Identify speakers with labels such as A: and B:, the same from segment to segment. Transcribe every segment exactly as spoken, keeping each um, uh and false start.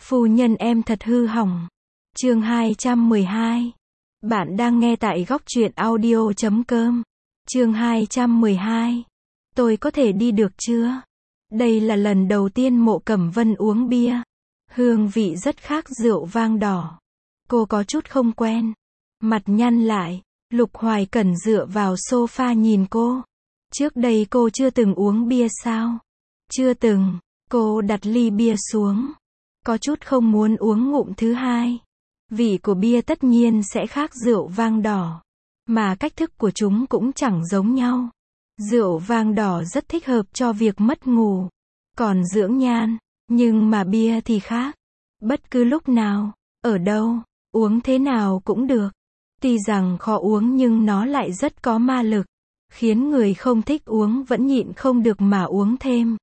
A: Phu nhân em thật hư hỏng. Chương hai trăm mười hai. Bạn đang nghe tại góc truyện audio chấm com. Chương hai trăm mười hai. Tôi có thể đi được chưa? Đây là lần đầu tiên Mộ Cẩm Vân uống bia. Hương vị rất khác rượu vang đỏ. Cô có chút không quen. Mặt nhăn lại, Lục Hoài Cẩn dựa vào sofa nhìn cô. Trước đây cô chưa từng uống bia sao? Chưa từng. Cô đặt ly bia xuống. Có chút không muốn uống ngụm thứ hai. Vị của bia tất nhiên sẽ khác rượu vang đỏ. Mà cách thức của chúng cũng chẳng giống nhau. Rượu vang đỏ rất thích hợp cho việc mất ngủ. Còn dưỡng nhan. Nhưng mà bia thì khác. Bất cứ lúc nào, ở đâu, uống thế nào cũng được. Tuy rằng khó uống nhưng nó lại rất có ma lực. Khiến người không thích uống vẫn nhịn không được mà uống thêm.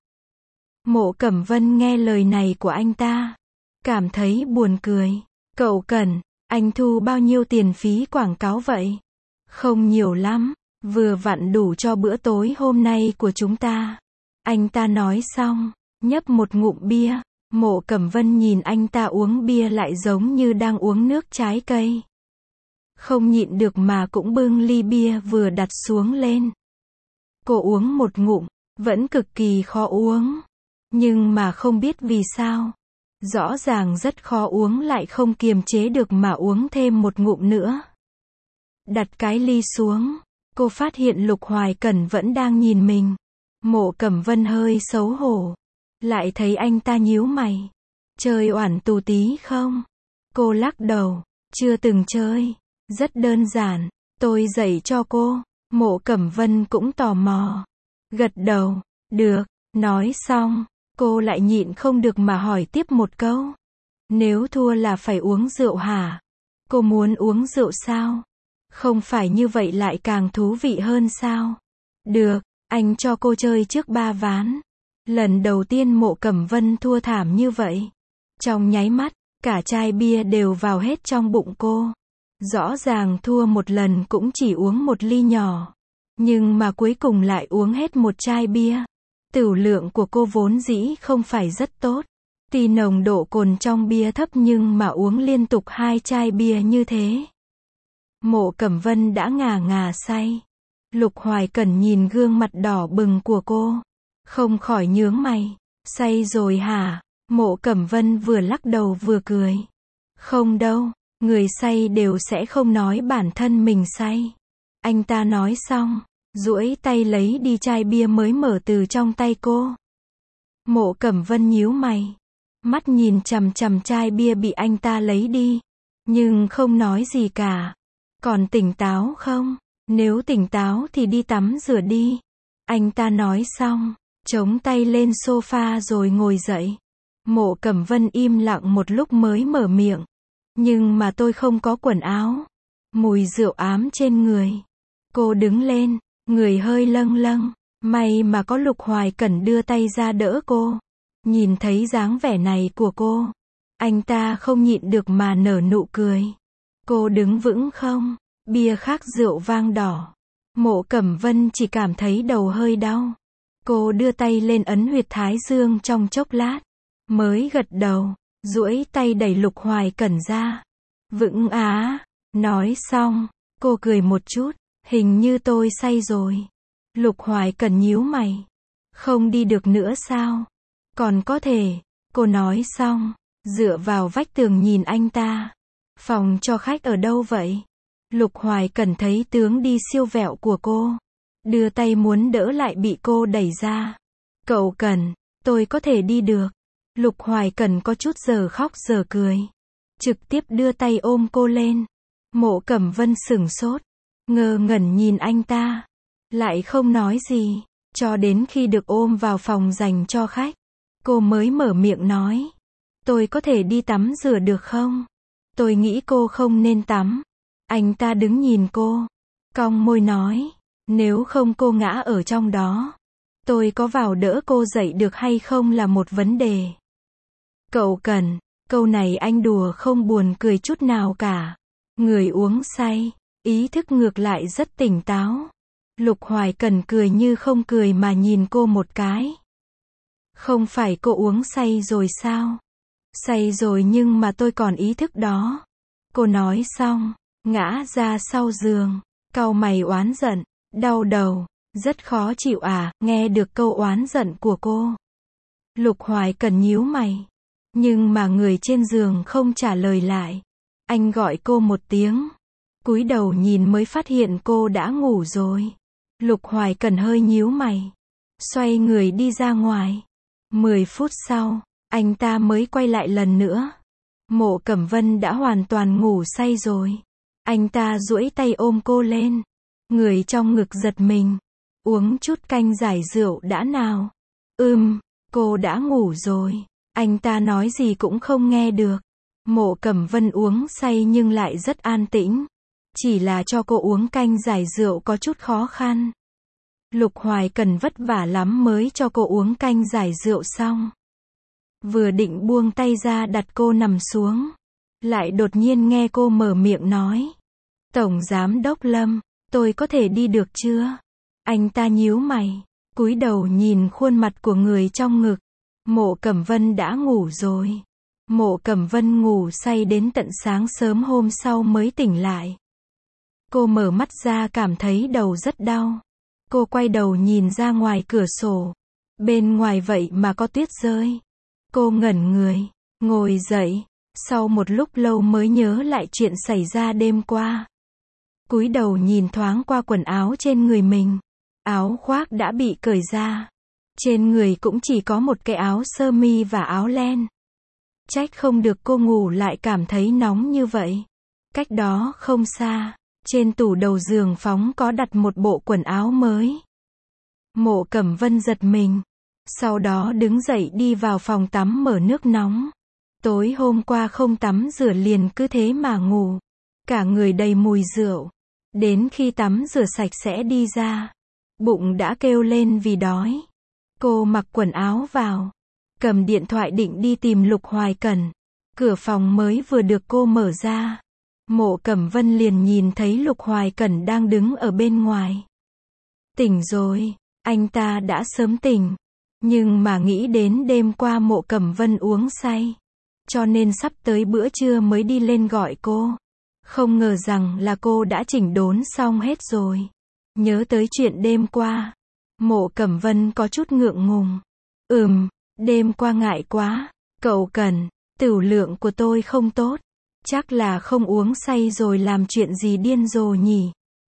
A: Mộ Cẩm Vân nghe lời này của anh ta. Cảm thấy buồn cười. Cậu Cẩn, anh thu bao nhiêu tiền phí quảng cáo vậy? Không nhiều lắm. Vừa vặn đủ cho bữa tối hôm nay của chúng ta. Anh ta nói xong, nhấp một ngụm bia. Mộ Cẩm Vân nhìn anh ta uống bia lại giống như đang uống nước trái cây. Không nhịn được mà cũng bưng ly bia vừa đặt xuống lên. Cô uống một ngụm, vẫn cực kỳ khó uống. Nhưng mà không biết vì sao. Rõ ràng rất khó uống lại không kiềm chế được mà uống thêm một ngụm nữa. Đặt cái ly xuống, cô phát hiện Lục Hoài Cẩn vẫn đang nhìn mình. Mộ Cẩm Vân hơi xấu hổ. Lại thấy anh ta nhíu mày. Chơi oản tù tí không? Cô lắc đầu. Chưa từng chơi. Rất đơn giản. Tôi dạy cho cô. Mộ Cẩm Vân cũng tò mò. Gật đầu. Được. Nói xong, cô lại nhịn không được mà hỏi tiếp một câu. Nếu thua là phải uống rượu hả? Cô muốn uống rượu sao? Không phải như vậy lại càng thú vị hơn sao? Được, anh cho cô chơi trước ba ván. Lần đầu tiên Mộ Cẩm Vân thua thảm như vậy. Trong nháy mắt, cả chai bia đều vào hết trong bụng cô. Rõ ràng thua một lần cũng chỉ uống một ly nhỏ. Nhưng mà cuối cùng lại uống hết một chai bia. Tửu lượng của cô vốn dĩ không phải rất tốt. Tuy nồng độ cồn trong bia thấp nhưng mà uống liên tục hai chai bia như thế. Mộ Cẩm Vân đã ngà ngà say. Lục Hoài Cẩn nhìn gương mặt đỏ bừng của cô. Không khỏi nhướng mày. Say rồi hả? Mộ Cẩm Vân vừa lắc đầu vừa cười. Không đâu, người say đều sẽ không nói bản thân mình say. Anh ta nói xong, duỗi tay lấy đi chai bia mới mở từ trong tay cô. Mộ Cẩm Vân nhíu mày. Mắt nhìn chằm chằm chai bia bị anh ta lấy đi. Nhưng không nói gì cả. Còn tỉnh táo không? Nếu tỉnh táo thì đi tắm rửa đi. Anh ta nói xong, chống tay lên sofa rồi ngồi dậy. Mộ Cẩm Vân im lặng một lúc mới mở miệng. Nhưng mà tôi không có quần áo. Mùi rượu ám trên người. Cô đứng lên, người hơi lâng lâng. May mà có Lục Hoài Cẩn đưa tay ra đỡ cô. Nhìn thấy dáng vẻ này của cô, anh ta không nhịn được mà nở nụ cười. Cô đứng vững không? Bia khác rượu vang đỏ. Mộ Cẩm Vân chỉ cảm thấy đầu hơi đau. Cô đưa tay lên ấn huyệt thái dương trong chốc lát. Mới gật đầu, duỗi tay đẩy Lục Hoài Cẩn ra. Vững á. Nói xong, cô cười một chút. Hình như tôi say rồi. Lục Hoài Cẩn nhíu mày. Không đi được nữa sao? Còn có thể. Cô nói xong, dựa vào vách tường nhìn anh ta. Phòng cho khách ở đâu vậy? Lục Hoài Cẩn thấy tướng đi siêu vẹo của cô. Đưa tay muốn đỡ lại bị cô đẩy ra. Cậu Cẩn, tôi có thể đi được. Lục Hoài Cẩn có chút giờ khóc giờ cười. Trực tiếp đưa tay ôm cô lên. Mộ Cẩm Vân sửng sốt. Ngơ ngẩn nhìn anh ta. Lại không nói gì. Cho đến khi được ôm vào phòng dành cho khách. Cô mới mở miệng nói. Tôi có thể đi tắm rửa được không? Tôi nghĩ cô không nên tắm. Anh ta đứng nhìn cô. Cong môi nói. Nếu không cô ngã ở trong đó. Tôi có vào đỡ cô dậy được hay không là một vấn đề. Cậu Cẩn, câu này anh đùa không buồn cười chút nào cả. Người uống say, ý thức ngược lại rất tỉnh táo. Lục Hoài Cẩn cười như không cười mà nhìn cô một cái. Không phải cô uống say rồi sao? Say rồi nhưng mà tôi còn ý thức đó. Cô nói xong, ngã ra sau giường, cau mày oán giận, đau đầu, rất khó chịu à, nghe được câu oán giận của cô. Lục Hoài Cần nhíu mày, nhưng mà người trên giường không trả lời lại. Anh gọi cô một tiếng, cúi đầu nhìn mới phát hiện cô đã ngủ rồi. Lục Hoài Cần hơi nhíu mày, xoay người đi ra ngoài. Mười phút sau, anh ta mới quay lại lần nữa. Mộ Cẩm Vân đã hoàn toàn ngủ say rồi. Anh ta duỗi tay ôm cô lên. Người trong ngực giật mình. Uống chút canh giải rượu đã nào. Ừm, cô đã ngủ rồi. Anh ta nói gì cũng không nghe được. Mộ Cẩm Vân uống say nhưng lại rất an tĩnh. Chỉ là cho cô uống canh giải rượu có chút khó khăn. Lục Hoài Cần vất vả lắm mới cho cô uống canh giải rượu xong. Vừa định buông tay ra đặt cô nằm xuống, lại đột nhiên nghe cô mở miệng nói. Tổng Giám Đốc Lâm, tôi có thể đi được chưa? Anh ta nhíu mày, cúi đầu nhìn khuôn mặt của người trong ngực. Mộ Cẩm Vân đã ngủ rồi. Mộ Cẩm Vân ngủ say đến tận sáng sớm hôm sau mới tỉnh lại. Cô mở mắt ra cảm thấy đầu rất đau. Cô quay đầu nhìn ra ngoài cửa sổ. Bên ngoài vậy mà có tuyết rơi. Cô ngẩn người, ngồi dậy, sau một lúc lâu mới nhớ lại chuyện xảy ra đêm qua. Cúi đầu nhìn thoáng qua quần áo trên người mình. Áo khoác đã bị cởi ra. Trên người cũng chỉ có một cái áo sơ mi và áo len. Trách không được cô ngủ lại cảm thấy nóng như vậy. Cách đó không xa, trên tủ đầu giường phóng có đặt một bộ quần áo mới. Mộ Cẩm Vân giật mình. Sau đó đứng dậy đi vào phòng tắm mở nước nóng. Tối hôm qua không tắm rửa liền cứ thế mà ngủ. Cả người đầy mùi rượu. Đến khi tắm rửa sạch sẽ đi ra. Bụng đã kêu lên vì đói. Cô mặc quần áo vào. Cầm điện thoại định đi tìm Lục Hoài Cần. Cửa phòng mới vừa được cô mở ra. Mộ Cẩm Vân liền nhìn thấy Lục Hoài Cần đang đứng ở bên ngoài. Tỉnh rồi, anh ta đã sớm tỉnh. Nhưng mà nghĩ đến đêm qua Mộ Cẩm Vân uống say. Cho nên sắp tới bữa trưa mới đi lên gọi cô. Không ngờ rằng là cô đã chỉnh đốn xong hết rồi. Nhớ tới chuyện đêm qua. Mộ Cẩm Vân có chút ngượng ngùng. Ừm, đêm qua ngại quá. Cậu Cần, tửu lượng của tôi không tốt. Chắc là không uống say rồi làm chuyện gì điên rồ nhỉ.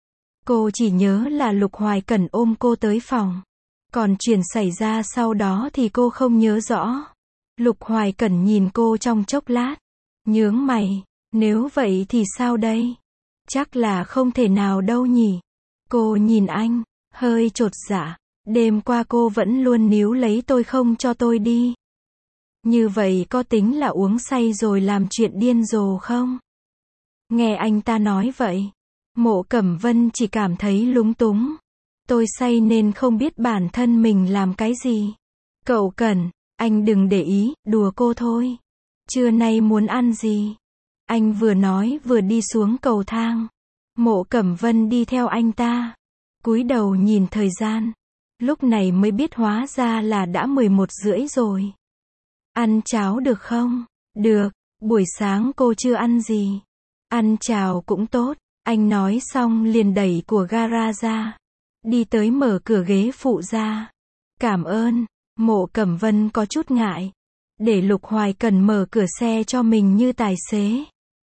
A: Cô chỉ nhớ là Lục Hoài Cần ôm cô tới phòng. Còn chuyện xảy ra sau đó thì cô không nhớ rõ. Lục Hoài Cần nhìn cô trong chốc lát. Nhướng mày, nếu vậy thì sao đây? Chắc là không thể nào đâu nhỉ. Cô nhìn anh, hơi chột dạ. Đêm qua cô vẫn luôn níu lấy tôi không cho tôi đi. Như vậy có tính là uống say rồi làm chuyện điên rồ không? Nghe anh ta nói vậy, Mộ Cẩm Vân chỉ cảm thấy lúng túng. Tôi say nên không biết bản thân mình làm cái gì. Cậu Cần, anh đừng để ý, đùa cô thôi. Trưa nay muốn ăn gì? Anh vừa nói vừa đi xuống cầu thang. Mộ Cẩm Vân đi theo anh ta. Cúi đầu nhìn thời gian. Lúc này mới biết hóa ra là đã mười một rưỡi rồi. Ăn cháo được không? Được, buổi sáng cô chưa ăn gì. Ăn cháo cũng tốt. Anh nói xong liền đẩy của gara ra. Đi tới mở cửa ghế phụ ra. Cảm ơn. Mộ Cẩm Vân có chút ngại. Để Lục Hoài Cần mở cửa xe cho mình như tài xế.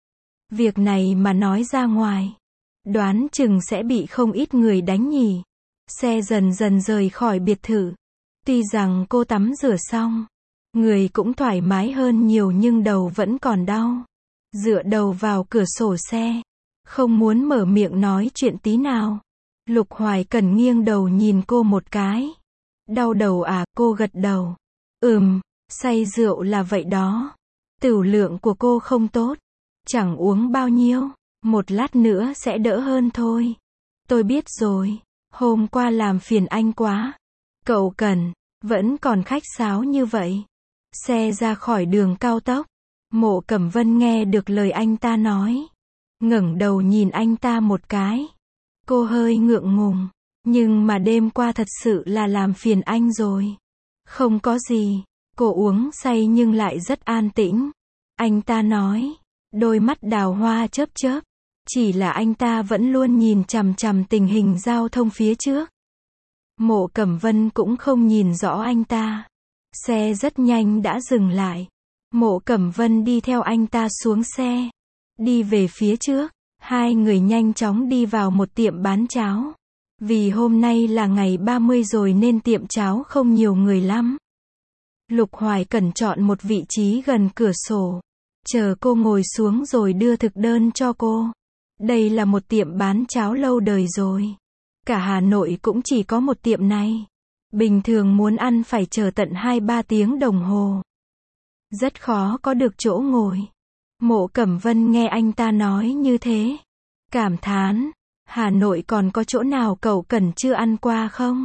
A: Việc này mà nói ra ngoài. Đoán chừng sẽ bị không ít người đánh nhỉ. Xe dần dần rời khỏi biệt thự. Tuy rằng cô tắm rửa xong. Người cũng thoải mái hơn nhiều nhưng đầu vẫn còn đau. Dựa đầu vào cửa sổ xe. Không muốn mở miệng nói chuyện tí nào. Lục Hoài Cần nghiêng đầu nhìn cô một cái. Đau đầu à, cô gật đầu. Ừm, say rượu là vậy đó. Tửu lượng của cô không tốt. Chẳng uống bao nhiêu. Một lát nữa sẽ đỡ hơn thôi. Tôi biết rồi. Hôm qua làm phiền anh quá. Cậu Cần, vẫn còn khách sáo như vậy. Xe ra khỏi đường cao tốc. Mộ Cẩm Vân nghe được lời anh ta nói. Ngẩng đầu nhìn anh ta một cái. Cô hơi ngượng ngùng. Nhưng mà đêm qua thật sự là làm phiền anh rồi. Không có gì. Cô uống say nhưng lại rất an tĩnh. Anh ta nói. Đôi mắt đào hoa chớp chớp. Chỉ là anh ta vẫn luôn nhìn chằm chằm tình hình giao thông phía trước. Mộ Cẩm Vân cũng không nhìn rõ anh ta. Xe rất nhanh đã dừng lại. Mộ Cẩm Vân đi theo anh ta xuống xe. Đi về phía trước. Hai người nhanh chóng đi vào một tiệm bán cháo. Vì hôm nay là ngày ba mươi rồi nên tiệm cháo không nhiều người lắm. Lục Hoài Cẩn chọn một vị trí gần cửa sổ. Chờ cô ngồi xuống rồi đưa thực đơn cho cô. Đây là một tiệm bán cháo lâu đời rồi. Cả Hà Nội cũng chỉ có một tiệm này. Bình thường muốn ăn phải chờ tận hai ba tiếng đồng hồ. Rất khó có được chỗ ngồi. Mộ Cẩm Vân nghe anh ta nói như thế. Cảm thán. Hà Nội còn có chỗ nào cậu Cẩn chưa ăn qua không?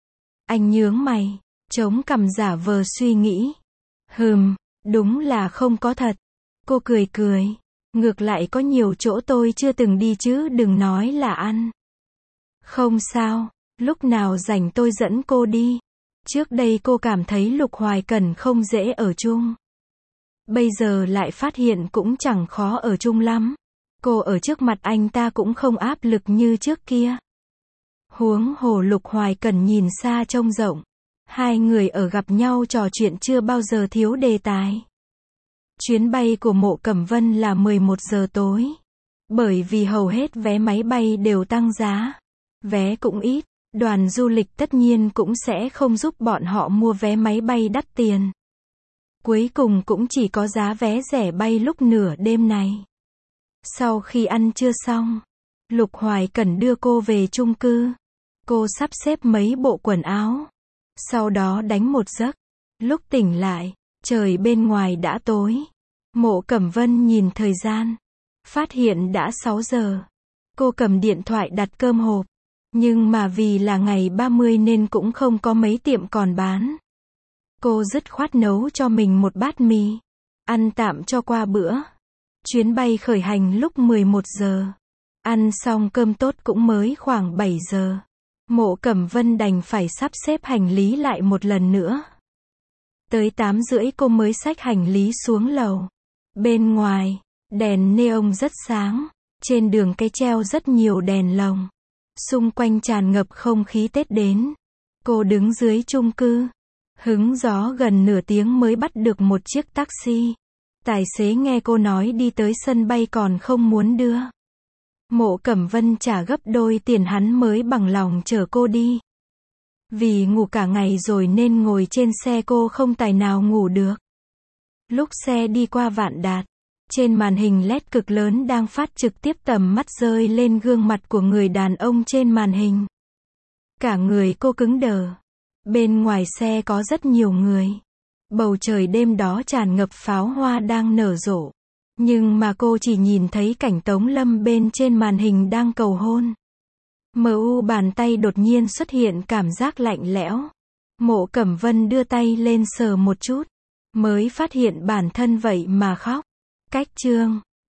A: Anh nhướng mày. Chống cằm giả vờ suy nghĩ. Hừm, đúng là không có thật. Cô cười cười. Ngược lại có nhiều chỗ tôi chưa từng đi chứ đừng nói là ăn. Không sao, lúc nào rảnh tôi dẫn cô đi. Trước đây cô cảm thấy Lục Hoài Cẩn không dễ ở chung. Bây giờ lại phát hiện cũng chẳng khó ở chung lắm. Cô ở trước mặt anh ta cũng không áp lực như trước kia. Huống hồ Lục Hoài Cẩn nhìn xa trông rộng. Hai người ở gặp nhau trò chuyện chưa bao giờ thiếu đề tài. Chuyến bay của Mộ Cẩm Vân là mười một giờ tối. Bởi vì hầu hết vé máy bay đều tăng giá. Vé cũng ít. Đoàn du lịch tất nhiên cũng sẽ không giúp bọn họ mua vé máy bay đắt tiền. Cuối cùng cũng chỉ có giá vé rẻ bay lúc nửa đêm này. Sau khi ăn trưa xong, Lục Hoài Cẩn đưa cô về chung cư. Cô sắp xếp mấy bộ quần áo. Sau đó đánh một giấc. Lúc tỉnh lại, trời bên ngoài đã tối. Mộ Cẩm Vân nhìn thời gian. Phát hiện đã sáu giờ. Cô cầm điện thoại đặt cơm hộp. Nhưng mà vì là ngày ba mươi nên cũng không có mấy tiệm còn bán. Cô dứt khoát nấu cho mình một bát mì. Ăn tạm cho qua bữa. Chuyến bay khởi hành lúc mười một giờ. Ăn xong cơm tốt cũng mới khoảng bảy giờ. Mộ Cẩm Vân đành phải sắp xếp hành lý lại một lần nữa. Tới tám rưỡi cô mới xách hành lý xuống lầu. Bên ngoài, đèn neon rất sáng. Trên đường cái treo rất nhiều đèn lồng. Xung quanh tràn ngập không khí Tết đến. Cô đứng dưới chung cư. Hứng gió gần nửa tiếng mới bắt được một chiếc taxi. Tài xế nghe cô nói đi tới sân bay còn không muốn đưa. Mộ Cẩm Vân trả gấp đôi tiền hắn mới bằng lòng chở cô đi. Vì ngủ cả ngày rồi nên ngồi trên xe cô không tài nào ngủ được. Lúc xe đi qua Vạn Đạt, trên màn hình led cực lớn đang phát trực tiếp tầm mắt rơi lên gương mặt của người đàn ông trên màn hình. Cả người cô cứng đờ. Bên ngoài xe có rất nhiều người. Bầu trời đêm đó tràn ngập pháo hoa đang nở rộ. Nhưng mà cô chỉ nhìn thấy cảnh Tống Lâm bên trên màn hình đang cầu hôn. Mờ u bàn tay đột nhiên xuất hiện cảm giác lạnh lẽo. Mộ Cẩm Vân đưa tay lên sờ một chút. Mới phát hiện bản thân vậy mà khóc. Cách chương